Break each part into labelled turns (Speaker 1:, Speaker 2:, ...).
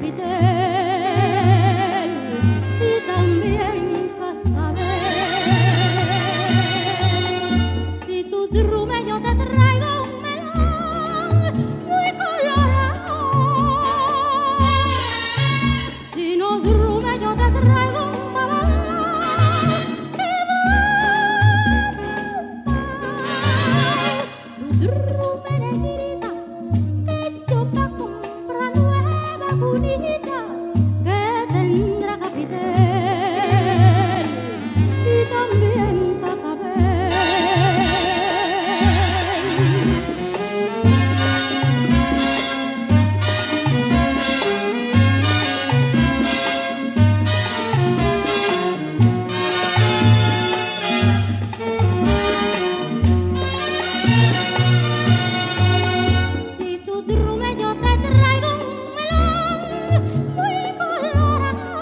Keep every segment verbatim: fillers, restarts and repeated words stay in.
Speaker 1: capitel y también cascabel. Si tu drume yo te traigo un melón muy colorado, si no drume yo te traigo un balón que va. Tu drume negrita que yo pa' comprar nueva cunita que tendrá capitel y también cascabel. Si tu drume yo te traigo un melón muy colorado,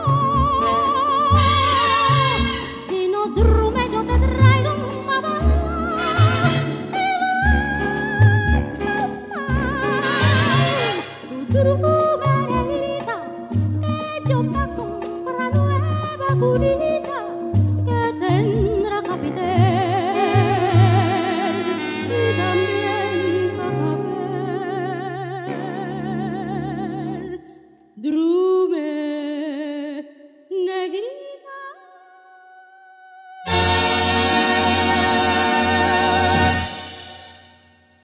Speaker 1: si no drume yo te traigo un babón que va. Tu drume negrita que yo pa' comprar nueva cunita que tendrá capitel y también cascabel. Dru